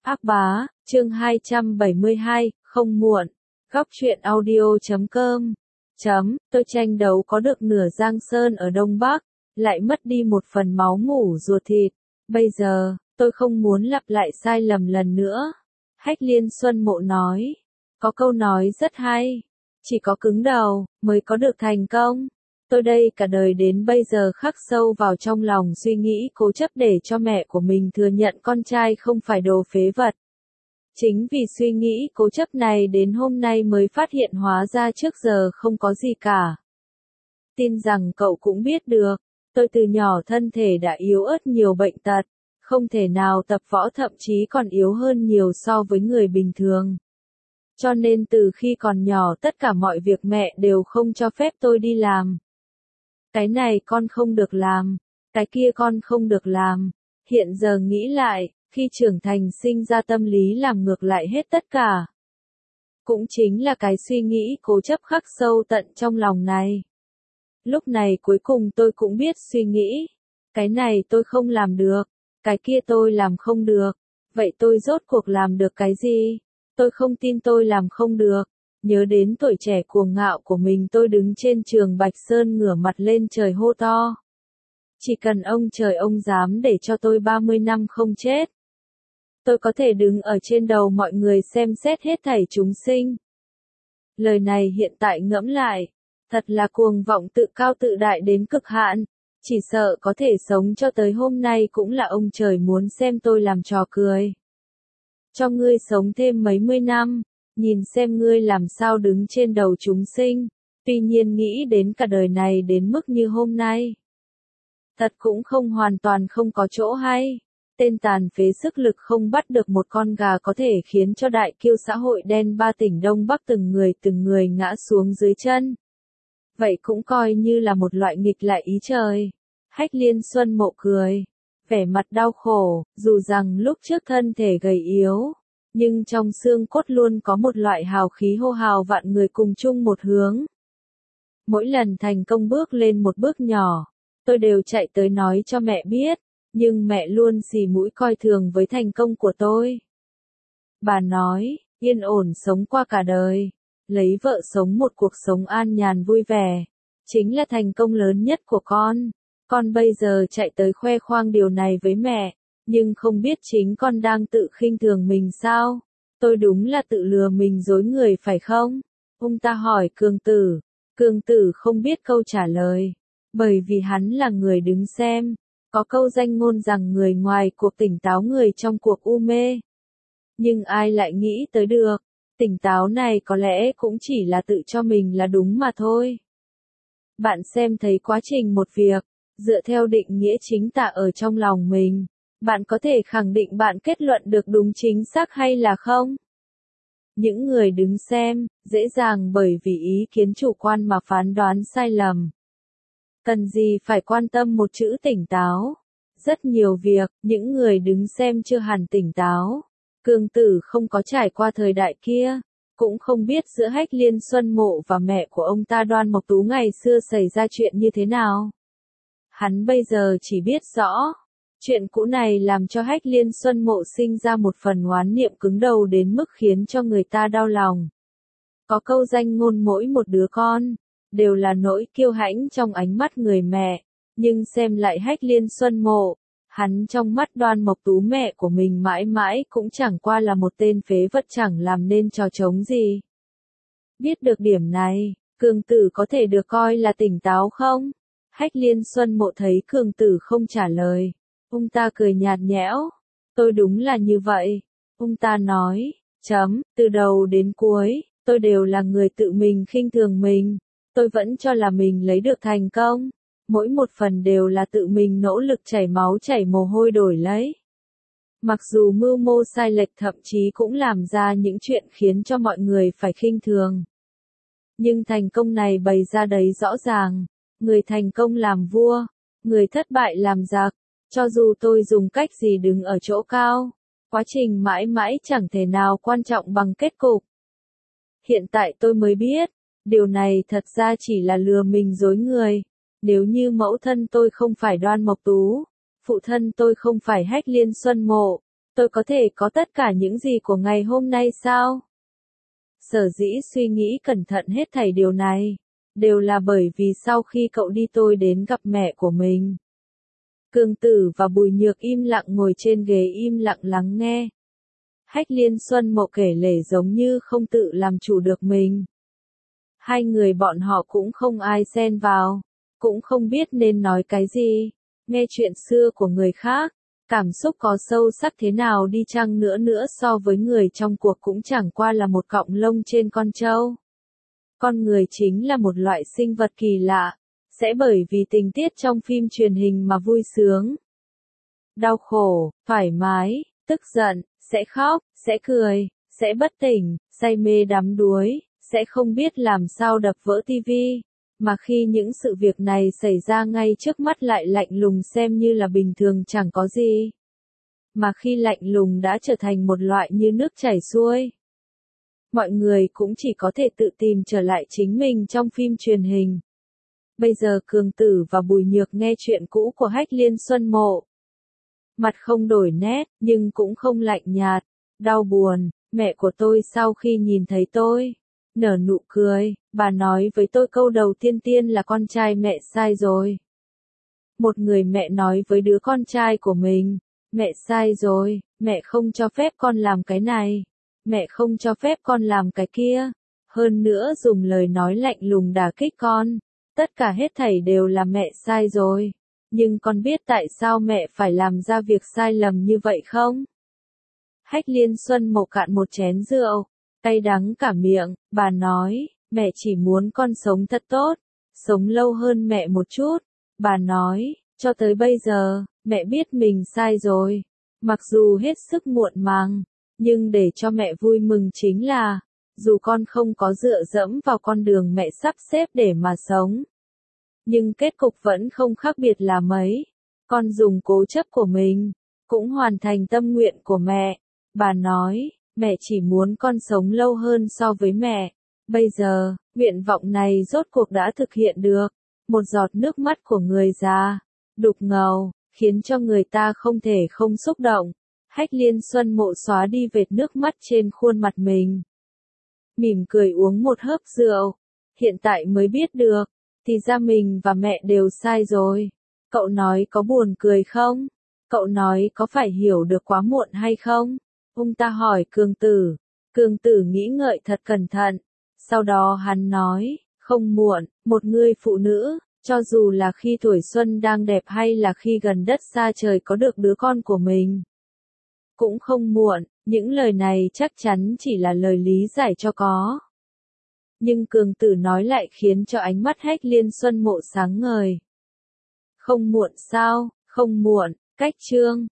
Ác bá, chương 272, không muộn. Góc truyện audio.com. Tôi tranh đấu có được nửa Giang Sơn ở Đông Bắc, lại mất đi một phần máu mủ ruột thịt. Bây giờ, tôi không muốn lặp lại sai lầm lần nữa. Hách Liên Xuân Mộ nói. Có câu nói rất hay. Chỉ có cứng đầu, mới có được thành công. Tôi đây cả đời đến bây giờ khắc sâu vào trong lòng suy nghĩ cố chấp để cho mẹ của mình thừa nhận con trai không phải đồ phế vật. Chính vì suy nghĩ cố chấp này đến hôm nay mới phát hiện hóa ra trước giờ không có gì cả. Tin rằng cậu cũng biết được, tôi từ nhỏ thân thể đã yếu ớt nhiều bệnh tật, không thể nào tập võ, thậm chí còn yếu hơn nhiều so với người bình thường. Cho nên từ khi còn nhỏ tất cả mọi việc mẹ đều không cho phép tôi đi làm. Cái này con không được làm, cái kia con không được làm. Hiện giờ nghĩ lại, khi trưởng thành sinh ra tâm lý làm ngược lại hết tất cả. Cũng chính là cái suy nghĩ cố chấp khắc sâu tận trong lòng này. Lúc này cuối cùng tôi cũng biết suy nghĩ. Cái này tôi không làm được, cái kia tôi làm không được. Vậy tôi rốt cuộc làm được cái gì? Tôi không tin tôi làm không được. Nhớ đến tuổi trẻ cuồng ngạo của mình, tôi đứng trên trường Bạch Sơn ngửa mặt lên trời hô to. Chỉ cần ông trời ông dám để cho tôi 30 năm không chết, tôi có thể đứng ở trên đầu mọi người xem xét hết thảy chúng sinh. Lời này hiện tại ngẫm lại, thật là cuồng vọng tự cao tự đại đến cực hạn. Chỉ sợ có thể sống cho tới hôm nay cũng là ông trời muốn xem tôi làm trò cười. Cho ngươi sống thêm mấy mươi năm, nhìn xem ngươi làm sao đứng trên đầu chúng sinh. Tuy nhiên nghĩ đến cả đời này đến mức như hôm nay, thật cũng không hoàn toàn không có chỗ hay. Tên tàn phế sức lực không bắt được một con gà có thể khiến cho đại kiêu xã hội đen ba tỉnh Đông Bắc từng người ngã xuống dưới chân. Vậy cũng coi như là một loại nghịch lại ý trời. Hách Liên Xuân Mộ cười, vẻ mặt đau khổ, dù rằng lúc trước thân thể gầy yếu, nhưng trong xương cốt luôn có một loại hào khí hô hào vạn người cùng chung một hướng. Mỗi lần thành công bước lên một bước nhỏ, tôi đều chạy tới nói cho mẹ biết, nhưng mẹ luôn xì mũi coi thường với thành công của tôi. Bà nói, yên ổn sống qua cả đời, lấy vợ sống một cuộc sống an nhàn vui vẻ, chính là thành công lớn nhất của con. Con bây giờ chạy tới khoe khoang điều này với mẹ, nhưng không biết chính con đang tự khinh thường mình sao? Tôi đúng là tự lừa mình dối người phải không? Ông ta hỏi Cường Tử. Cường Tử không biết câu trả lời, bởi vì hắn là người đứng xem. Có câu danh ngôn rằng người ngoài cuộc tỉnh táo, người trong cuộc u mê. Nhưng ai lại nghĩ tới được, tỉnh táo này có lẽ cũng chỉ là tự cho mình là đúng mà thôi. Bạn xem thấy quá trình một việc, dựa theo định nghĩa chính tả ở trong lòng mình, bạn có thể khẳng định bạn kết luận được đúng chính xác hay là không? Những người đứng xem, dễ dàng bởi vì ý kiến chủ quan mà phán đoán sai lầm. Cần gì phải quan tâm một chữ tỉnh táo? Rất nhiều việc, những người đứng xem chưa hẳn tỉnh táo. Cường Tử không có trải qua thời đại kia, cũng không biết giữa Hách Liên Xuân Mộ và mẹ của ông ta Đoan Mộc Tú ngày xưa xảy ra chuyện như thế nào. Hắn bây giờ chỉ biết rõ, chuyện cũ này làm cho Hách Liên Xuân Mộ sinh ra một phần oán niệm cứng đầu đến mức khiến cho người ta đau lòng. Có câu danh ngôn mỗi một đứa con đều là nỗi kiêu hãnh trong ánh mắt người mẹ, nhưng xem lại Hách Liên Xuân Mộ, hắn trong mắt Đoan Mộc Tú mẹ của mình mãi mãi cũng chẳng qua là một tên phế vật chẳng làm nên trò trống gì. Biết được điểm này, Cường Tử có thể được coi là tỉnh táo không? Hách Liên Xuân Mộ thấy Cường Tử không trả lời, ông ta cười nhạt nhẽo. Tôi đúng là như vậy. Ông ta nói, từ đầu đến cuối, tôi đều là người tự mình khinh thường mình. Tôi vẫn cho là mình lấy được thành công. Mỗi một phần đều là tự mình nỗ lực chảy máu chảy mồ hôi đổi lấy. Mặc dù mưu mô sai lệch, thậm chí cũng làm ra những chuyện khiến cho mọi người phải khinh thường. Nhưng thành công này bày ra đấy rõ ràng. Người thành công làm vua, người thất bại làm giặc. Cho dù tôi dùng cách gì đứng ở chỗ cao, quá trình mãi mãi chẳng thể nào quan trọng bằng kết cục. Hiện tại tôi mới biết, điều này thật ra chỉ là lừa mình dối người. Nếu như mẫu thân tôi không phải Đoan Mộc Tú, phụ thân tôi không phải Hách Liên Xuân Mộ, Tôi có thể có tất cả những gì của ngày hôm nay sao? Sở dĩ suy nghĩ cẩn thận hết thảy điều này, đều là bởi vì sau khi cậu đi tôi đến gặp mẹ của mình. Cương Tử và Bùi Nhược im lặng ngồi trên ghế im lặng lắng nghe. Hách Liên Xuân Mộ kể lể giống như không tự làm chủ được mình. Hai người bọn họ cũng không ai xen vào, cũng không biết nên nói cái gì. Nghe chuyện xưa của người khác, cảm xúc có sâu sắc thế nào đi chăng nữa so với người trong cuộc cũng chẳng qua là một cọng lông trên con trâu. Con người chính là một loại sinh vật kỳ lạ, sẽ bởi vì tình tiết trong phim truyền hình mà vui sướng, đau khổ, thoải mái, tức giận, sẽ khóc, sẽ cười, sẽ bất tỉnh, say mê đắm đuối, sẽ không biết làm sao đập vỡ tivi, mà khi những sự việc này xảy ra ngay trước mắt lại lạnh lùng xem như là bình thường chẳng có gì. Mà khi lạnh lùng đã trở thành một loại như nước chảy xuôi, mọi người cũng chỉ có thể tự tìm trở lại chính mình trong phim truyền hình. Bây giờ Cường Tử và Bùi Nhược nghe chuyện cũ của Hách Liên Xuân Mộ. Mặt không đổi nét, nhưng cũng không lạnh nhạt, đau buồn. Mẹ của tôi sau khi nhìn thấy tôi, nở nụ cười, bà nói với tôi câu đầu tiên là con trai mẹ sai rồi. Một người mẹ nói với đứa con trai của mình, mẹ sai rồi, mẹ không cho phép con làm cái này, mẹ không cho phép con làm cái kia. Hơn nữa dùng lời nói lạnh lùng đả kích con. Tất cả hết thảy đều là mẹ sai rồi. Nhưng con biết tại sao mẹ phải làm ra việc sai lầm như vậy không? Hách Liên Xuân Mộ cạn một chén rượu, cay đắng cả miệng, bà nói, mẹ chỉ muốn con sống thật tốt, sống lâu hơn mẹ một chút. Bà nói, cho tới bây giờ, mẹ biết mình sai rồi. Mặc dù hết sức muộn màng, nhưng để cho mẹ vui mừng chính là, dù con không có dựa dẫm vào con đường mẹ sắp xếp để mà sống, nhưng kết cục vẫn không khác biệt là mấy. Con dùng cố chấp của mình, cũng hoàn thành tâm nguyện của mẹ. Bà nói, mẹ chỉ muốn con sống lâu hơn so với mẹ. Bây giờ, nguyện vọng này rốt cuộc đã thực hiện được. Một giọt nước mắt của người già, đục ngầu, khiến cho người ta không thể không xúc động. Hách Liên Xuân Mộ xóa đi vệt nước mắt trên khuôn mặt mình. Mỉm cười uống một hớp rượu. Hiện tại mới biết được, thì ra mình và mẹ đều sai rồi. Cậu nói có buồn cười không? Cậu nói có phải hiểu được quá muộn hay không? Ông ta hỏi Cường Tử. Cường Tử nghĩ ngợi thật cẩn thận. Sau đó hắn nói, không muộn, một người phụ nữ, cho dù là khi tuổi xuân đang đẹp hay là khi gần đất xa trời có được đứa con của mình, cũng không muộn. Những lời này chắc chắn chỉ là lời lý giải cho có. Nhưng Cường Tử nói lại khiến cho ánh mắt Hách Liên Xuân Mộ sáng ngời. Không muộn sao? Không muộn. Cách chương